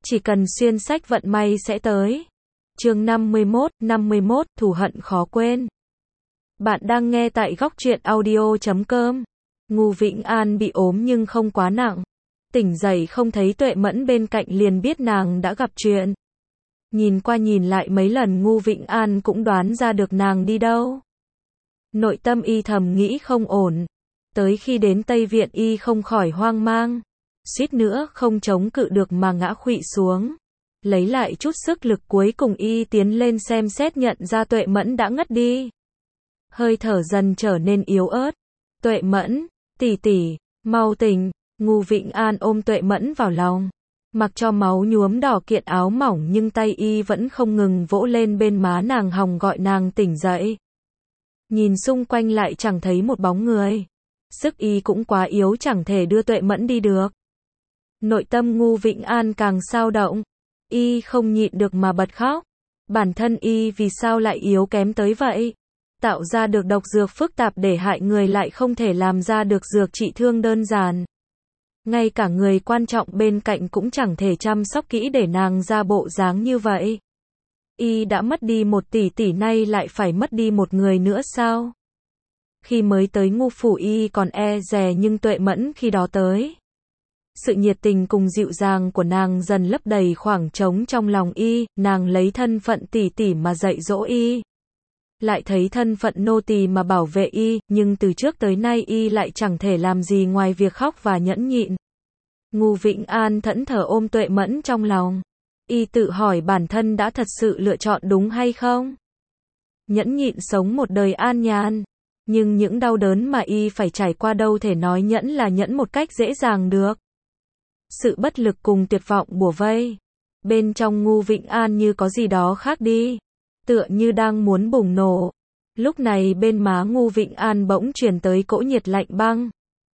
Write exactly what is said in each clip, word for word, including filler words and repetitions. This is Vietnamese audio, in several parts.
Chỉ cần xuyên sách vận may sẽ tới. Chương năm mươi mốt, năm mươi mốt, thù hận khó quên. Bạn đang nghe tại góc truyện audio chấm com. Ngô Vĩnh An bị ốm nhưng không quá nặng. Tỉnh dậy không thấy Tuệ Mẫn bên cạnh liền biết nàng đã gặp chuyện. Nhìn qua nhìn lại mấy lần Ngô Vĩnh An cũng đoán ra được nàng đi đâu. Nội tâm y thầm nghĩ không ổn. Tới khi đến Tây Viện y không khỏi hoang mang. Suýt nữa không chống cự được mà ngã khuỵu xuống. Lấy lại chút sức lực cuối cùng y tiến lên xem xét nhận ra Tuệ Mẫn đã ngất đi. Hơi thở dần trở nên yếu ớt. Tuệ Mẫn, tỷ tỷ, mau tỉnh. Ngô Vĩnh An ôm Tuệ Mẫn vào lòng. Mặc cho máu nhuốm đỏ kiện áo mỏng nhưng tay y vẫn không ngừng vỗ lên bên má nàng hòng gọi nàng tỉnh dậy. Nhìn xung quanh lại chẳng thấy một bóng người. Sức y cũng quá yếu chẳng thể đưa Tuệ Mẫn đi được. Nội tâm Ngô Vĩnh An càng xao động. Y không nhịn được mà bật khóc. Bản thân y vì sao lại yếu kém tới vậy? Tạo ra được độc dược phức tạp để hại người lại không thể làm ra được dược trị thương đơn giản. Ngay cả người quan trọng bên cạnh cũng chẳng thể chăm sóc kỹ để nàng ra bộ dáng như vậy. Y đã mất đi một tỷ tỷ nay lại phải mất đi một người nữa sao? Khi mới tới Ngô phủ y còn e dè nhưng Tuệ Mẫn khi đó tới. Sự nhiệt tình cùng dịu dàng của nàng dần lấp đầy khoảng trống trong lòng y, nàng lấy thân phận tỷ tỷ mà dạy dỗ y. Lại thấy thân phận nô tỳ mà bảo vệ y, nhưng từ trước tới nay y lại chẳng thể làm gì ngoài việc khóc và nhẫn nhịn. Ngô Vĩnh An thẫn thờ ôm Tuệ Mẫn trong lòng. Y tự hỏi bản thân đã thật sự lựa chọn đúng hay không? Nhẫn nhịn sống một đời an nhàn. Nhưng những đau đớn mà y phải trải qua đâu thể nói nhẫn là nhẫn một cách dễ dàng được. Sự bất lực cùng tuyệt vọng bủa vây. Bên trong Ngô Vĩnh An như có gì đó khác đi. Tựa như đang muốn bùng nổ. Lúc này bên má Ngô Vĩnh An bỗng truyền tới cỗ nhiệt lạnh băng.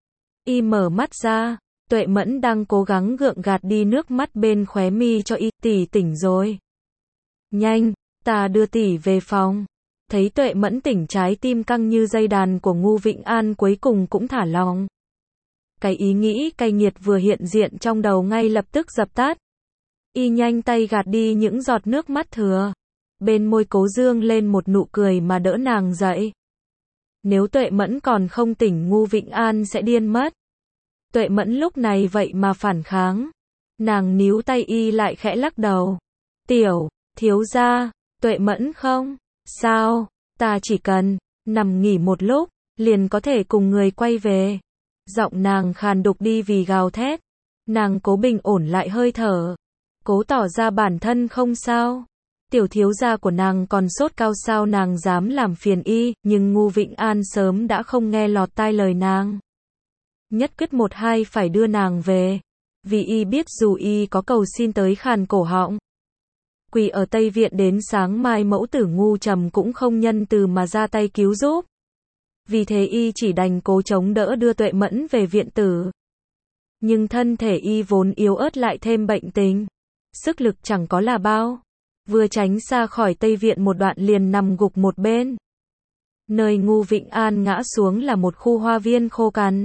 Y mở mắt ra. Tuệ Mẫn đang cố gắng gượng gạt đi nước mắt bên khóe mi cho y. Tỷ tỉnh rồi. Nhanh, ta đưa tỷ về phòng. Thấy Tuệ Mẫn tỉnh trái tim căng như dây đàn của Ngô Vĩnh An cuối cùng cũng thả lòng. Cái ý nghĩ cay nghiệt vừa hiện diện trong đầu ngay lập tức dập tắt. Y nhanh tay gạt đi những giọt nước mắt thừa. Bên môi cố dương lên một nụ cười mà đỡ nàng dậy. Nếu Tuệ Mẫn còn không tỉnh Ngô Vĩnh An sẽ điên mất. Tuệ Mẫn lúc này vậy mà phản kháng. Nàng níu tay y lại khẽ lắc đầu. Tiểu, thiếu gia, Tuệ Mẫn không? Sao? Ta chỉ cần nằm nghỉ một lúc, liền có thể cùng người quay về. Giọng nàng khàn đục đi vì gào thét. Nàng cố bình ổn lại hơi thở. Cố tỏ ra bản thân không sao. Tiểu thiếu gia của nàng còn sốt cao sao nàng dám làm phiền y, nhưng Ngô Vĩnh An sớm đã không nghe lọt tai lời nàng. Nhất quyết một hai phải đưa nàng về. Vì y biết dù y có cầu xin tới khàn cổ họng. Quỳ ở Tây Viện đến sáng mai mẫu tử Ngô Trầm cũng không nhân từ mà ra tay cứu giúp. Vì thế y chỉ đành cố chống đỡ đưa Tuệ Mẫn về viện tử. Nhưng thân thể y vốn yếu ớt lại thêm bệnh tình. Sức lực chẳng có là bao. Vừa tránh xa khỏi Tây Viện một đoạn liền nằm gục một bên. Nơi Ngô Vĩnh An ngã xuống là một khu hoa viên khô cằn.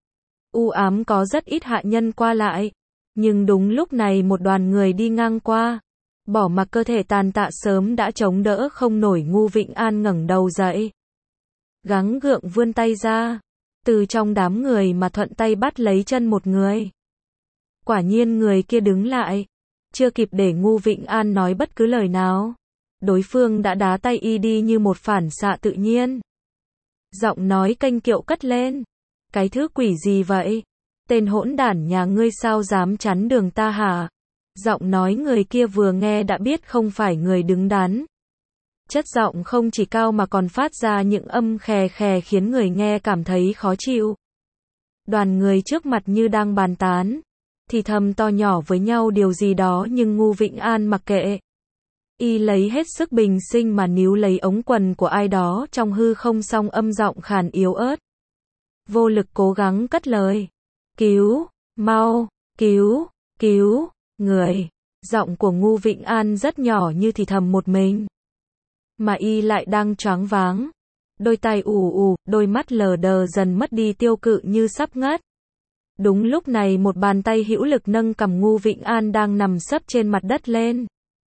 U ám có rất ít hạ nhân qua lại. Nhưng đúng lúc này một đoàn người đi ngang qua. Bỏ mặc cơ thể tàn tạ sớm đã chống đỡ không nổi Ngô Vĩnh An ngẩng đầu dậy. Gắng gượng vươn tay ra. Từ trong đám người mà thuận tay bắt lấy chân một người. Quả nhiên người kia đứng lại. Chưa kịp để Ngô Vĩnh An nói bất cứ lời nào. Đối phương đã đá tay y đi như một phản xạ tự nhiên. Giọng nói kênh kiệu cất lên. Cái thứ quỷ gì vậy? Tên hỗn đản nhà ngươi sao dám chắn đường ta hả? Giọng nói người kia vừa nghe đã biết không phải người đứng đắn. Chất giọng không chỉ cao mà còn phát ra những âm khè khè khiến người nghe cảm thấy khó chịu. Đoàn người trước mặt như đang bàn tán. Thì thầm to nhỏ với nhau điều gì đó nhưng Ngô Vĩnh An mặc kệ. Y lấy hết sức bình sinh mà níu lấy ống quần của ai đó trong hư không song âm giọng khàn yếu ớt. Vô lực cố gắng cất lời. Cứu, mau, cứu, cứu, người. Giọng của Ngô Vĩnh An rất nhỏ như thì thầm một mình. Mà y lại đang choáng váng. Đôi tay ù ù, đôi mắt lờ đờ dần mất đi tiêu cự như sắp ngất. Đúng lúc này một bàn tay hữu lực nâng cằm Ngô Vĩnh An đang nằm sấp trên mặt đất lên.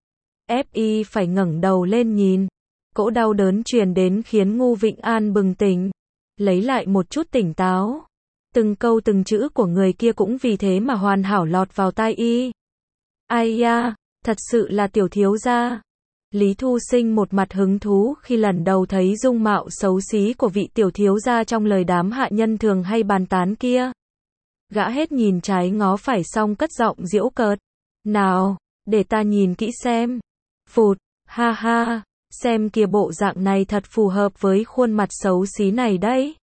Ép y phải ngẩng đầu lên nhìn. Cỗ đau đớn truyền đến khiến Ngô Vĩnh An bừng tỉnh, lấy lại một chút tỉnh táo. Từng câu từng chữ của người kia cũng vì thế mà hoàn hảo lọt vào tai y. Ai da, thật sự là tiểu thiếu gia. Lý Thu Sinh một mặt hứng thú khi lần đầu thấy dung mạo xấu xí của vị tiểu thiếu gia trong lời đám hạ nhân thường hay bàn tán kia. Gã hết nhìn trái ngó phải xong cất giọng giễu cợt. Nào, để ta nhìn kỹ xem. Phụt, ha ha, xem kìa bộ dạng này thật phù hợp với khuôn mặt xấu xí này đấy.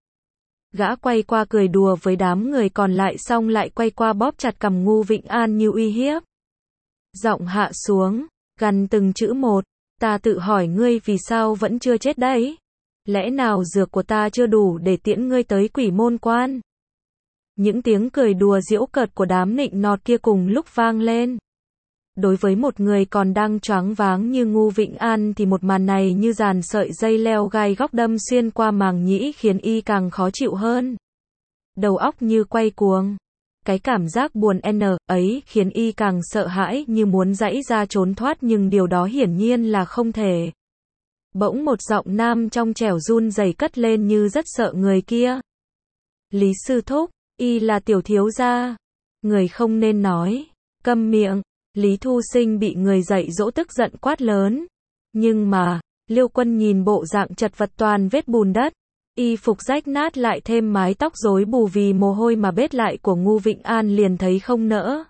Gã quay qua cười đùa với đám người còn lại xong lại quay qua bóp chặt cằm Ngô Vĩnh An như uy hiếp. Giọng hạ xuống, gằn từng chữ một. Ta tự hỏi ngươi vì sao vẫn chưa chết đấy? Lẽ nào dược của ta chưa đủ để tiễn ngươi tới quỷ môn quan? Những tiếng cười đùa giễu cợt của đám nịnh nọt kia cùng lúc vang lên. Đối với một người còn đang choáng váng như Ngô Vĩnh An thì một màn này như dàn sợi dây leo gai góc đâm xuyên qua màng nhĩ khiến y càng khó chịu hơn. Đầu óc như quay cuồng. Cái cảm giác buồn n ấy khiến y càng sợ hãi như muốn giãy ra trốn thoát nhưng điều đó hiển nhiên là không thể. Bỗng một giọng nam trong trẻo run rẩy cất lên như rất sợ người kia. Lý sư thúc, y là tiểu thiếu gia. Người không nên nói. Câm miệng. Lý Thu Sinh bị người dạy dỗ tức giận quát lớn. Nhưng mà, Liêu Quân nhìn bộ dạng chật vật toàn vết bùn đất. Y phục rách nát lại thêm mái tóc rối bù vì mồ hôi mà bết lại của Ngô Vĩnh An liền thấy không nỡ.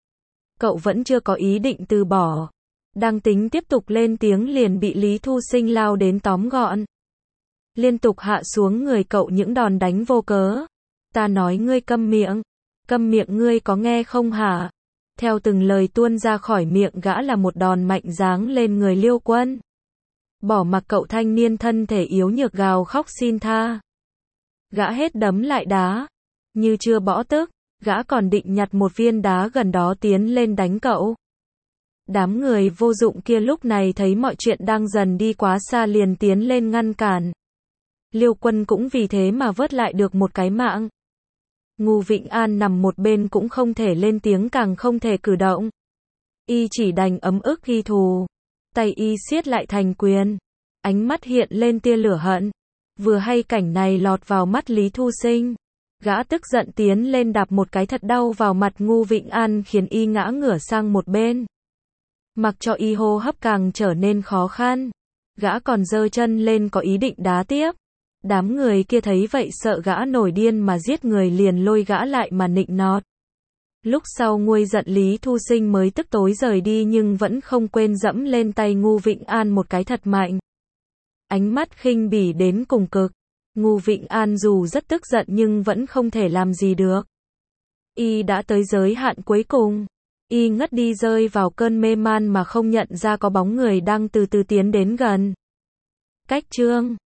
Cậu vẫn chưa có ý định từ bỏ. Đang tính tiếp tục lên tiếng liền bị Lý Thu Sinh lao đến tóm gọn. Liên tục hạ xuống người cậu những đòn đánh vô cớ. Ta nói ngươi câm miệng. Câm miệng ngươi có nghe không hả? Theo từng lời tuôn ra khỏi miệng gã là một đòn mạnh giáng lên người Liêu Quân. Bỏ mặc cậu thanh niên thân thể yếu nhược gào khóc xin tha. Gã hết đấm lại đá. Như chưa bỏ tức, gã còn định nhặt một viên đá gần đó tiến lên đánh cậu. Đám người vô dụng kia lúc này thấy mọi chuyện đang dần đi quá xa liền tiến lên ngăn cản. Liêu Quân cũng vì thế mà vớt lại được một cái mạng. Ngô Vĩnh An nằm một bên cũng không thể lên tiếng càng không thể cử động. Y chỉ đành ấm ức ghi thù. Tay y siết lại thành quyền. Ánh mắt hiện lên tia lửa hận. Vừa hay cảnh này lọt vào mắt Lý Thu Sinh. Gã tức giận tiến lên đạp một cái thật đau vào mặt Ngô Vĩnh An khiến y ngã ngửa sang một bên. Mặc cho y hô hấp càng trở nên khó khăn. Gã còn giơ chân lên có ý định đá tiếp. Đám người kia thấy vậy sợ gã nổi điên mà giết người liền lôi gã lại mà nịnh nọt. Lúc sau nguôi giận Lý Thu Sinh mới tức tối rời đi nhưng vẫn không quên dẫm lên tay Ngô Vĩnh An một cái thật mạnh. Ánh mắt khinh bỉ đến cùng cực. Ngô Vĩnh An dù rất tức giận nhưng vẫn không thể làm gì được. Y đã tới giới hạn cuối cùng. Y ngất đi rơi vào cơn mê man mà không nhận ra có bóng người đang từ từ tiến đến gần. Cách chương